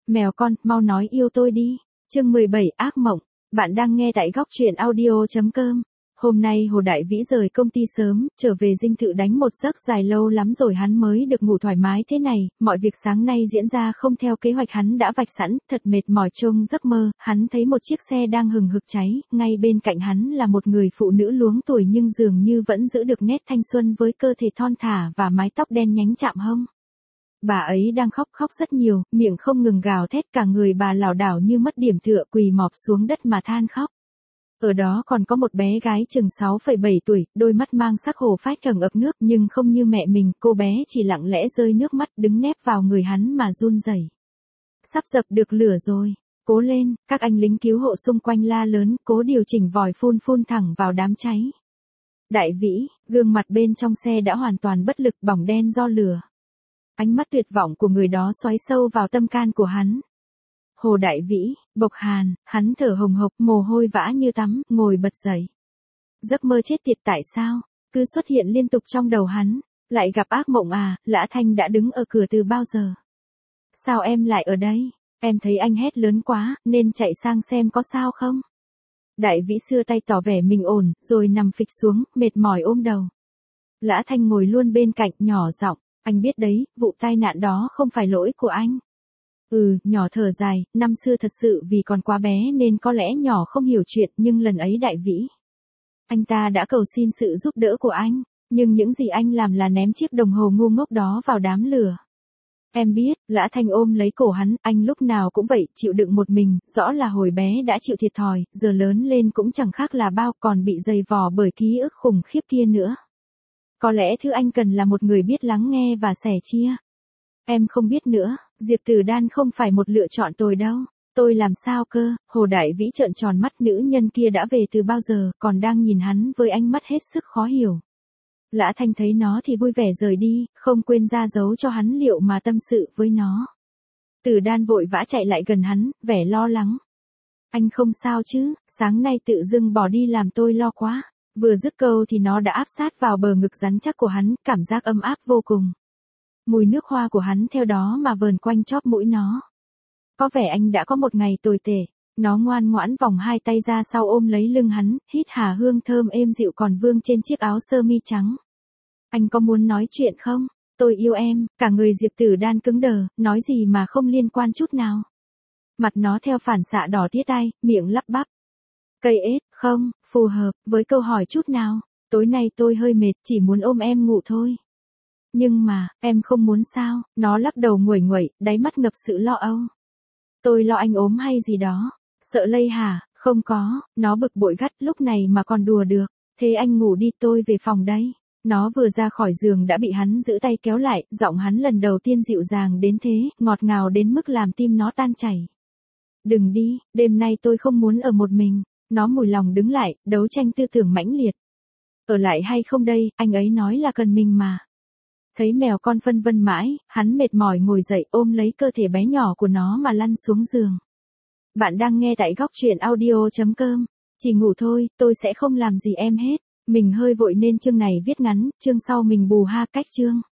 Mèo con, mau nói yêu tôi đi. Chương 17 ác mộng. Bạn đang nghe tại góc truyện audio.com. Hôm nay Hồ Đại Vĩ rời công ty sớm, trở về dinh thự đánh một giấc dài lâu lắm rồi hắn mới được ngủ thoải mái thế này, mọi việc sáng nay diễn ra không theo kế hoạch hắn đã vạch sẵn, thật mệt mỏi trông giấc mơ, hắn thấy một chiếc xe đang hừng hực cháy, ngay bên cạnh hắn là một người phụ nữ luống tuổi nhưng dường như vẫn giữ được nét thanh xuân với cơ thể thon thả và mái tóc đen nhánh chạm hông. Bà ấy đang khóc rất nhiều, miệng không ngừng gào thét, cả người bà lảo đảo như mất điểm tựa, quỳ mọp xuống đất mà than khóc. Ở đó còn có một bé gái chừng 6,7 tuổi, đôi mắt mang sắc hổ phách ẩn ực nước nhưng không như mẹ mình, cô bé chỉ lặng lẽ rơi nước mắt đứng nép vào người hắn mà run rẩy. Sắp dập được lửa rồi, cố lên, các anh lính cứu hộ xung quanh la lớn, cố điều chỉnh vòi phun thẳng vào đám cháy. Đại Vĩ, gương mặt bên trong xe đã hoàn toàn bất lực bỏng đen do lửa. Ánh mắt tuyệt vọng của người đó xoáy sâu vào tâm can của hắn. Hồ Đại Vĩ, bộc hàn, hắn thở hồng hộc, mồ hôi vã như tắm, ngồi bật dậy. Giấc mơ chết tiệt tại sao, cứ xuất hiện liên tục trong đầu hắn, lại gặp ác mộng à, Lã Thanh đã đứng ở cửa từ bao giờ. Sao em lại ở đây, em thấy anh hét lớn quá, nên chạy sang xem có sao không. Đại Vĩ xưa tay tỏ vẻ mình ổn, rồi nằm phịch xuống, mệt mỏi ôm đầu. Lã Thanh ngồi luôn bên cạnh, nhỏ giọng, anh biết đấy, vụ tai nạn đó không phải lỗi của anh. Nhỏ thở dài, năm xưa thật sự vì còn quá bé nên có lẽ nhỏ không hiểu chuyện, nhưng lần ấy Đại Vĩ, anh ta đã cầu xin sự giúp đỡ của anh, nhưng những gì anh làm là ném chiếc đồng hồ ngu ngốc đó vào đám lửa. Em biết, Lã Thanh ôm lấy cổ hắn, anh lúc nào cũng vậy, chịu đựng một mình, rõ là hồi bé đã chịu thiệt thòi, giờ lớn lên cũng chẳng khác là bao, còn bị dày vò bởi ký ức khủng khiếp kia nữa. Có lẽ thứ anh cần là một người biết lắng nghe và sẻ chia. Em không biết nữa, Diệp Tử Đan không phải một lựa chọn tồi đâu. Tôi làm sao cơ, Hồ Đại Vĩ trợn tròn mắt, nữ nhân kia đã về từ bao giờ, còn đang nhìn hắn với ánh mắt hết sức khó hiểu. Lã Thanh thấy nó thì vui vẻ rời đi, không quên ra dấu cho hắn liệu mà tâm sự với nó. Tử Đan vội vã chạy lại gần hắn, vẻ lo lắng. Anh không sao chứ, sáng nay tự dưng bỏ đi làm tôi lo quá. Vừa dứt câu thì nó đã áp sát vào bờ ngực rắn chắc của hắn, cảm giác ấm áp vô cùng. Mùi nước hoa của hắn theo đó mà vờn quanh chóp mũi nó. Có vẻ anh đã có một ngày tồi tệ. Nó ngoan ngoãn vòng hai tay ra sau ôm lấy lưng hắn, hít hà hương thơm êm dịu còn vương trên chiếc áo sơ mi trắng. Anh có muốn nói chuyện không? Tôi yêu em, cả người Diệp Tử Đan cứng đờ, nói gì mà không liên quan chút nào. Mặt nó theo phản xạ đỏ tía tai, miệng lắp bắp. Cây ếch, không, phù hợp, với câu hỏi chút nào. Tối nay tôi hơi mệt, chỉ muốn ôm em ngủ thôi. Nhưng mà, em không muốn sao? Nó lắc đầu nguẩy nguẩy, đáy mắt ngập sự lo âu. Tôi lo anh ốm hay gì đó. Sợ lây hả? Không có, nó bực bội gắt, lúc này mà còn đùa được. Thế anh ngủ đi, tôi về phòng đây. Nó vừa ra khỏi giường đã bị hắn giữ tay kéo lại, giọng hắn lần đầu tiên dịu dàng đến thế, ngọt ngào đến mức làm tim nó tan chảy. Đừng đi, đêm nay tôi không muốn ở một mình. Nó mùi lòng đứng lại, đấu tranh tư tưởng mãnh liệt. Ở lại hay không đây, anh ấy nói là cần mình mà. Thấy mèo con phân vân mãi, hắn mệt mỏi ngồi dậy ôm lấy cơ thể bé nhỏ của nó mà lăn xuống giường. Bạn đang nghe tại góc truyện audio.com. Chỉ ngủ thôi, tôi sẽ không làm gì em hết. Mình hơi vội nên chương này viết ngắn, chương sau mình bù ha cách chương.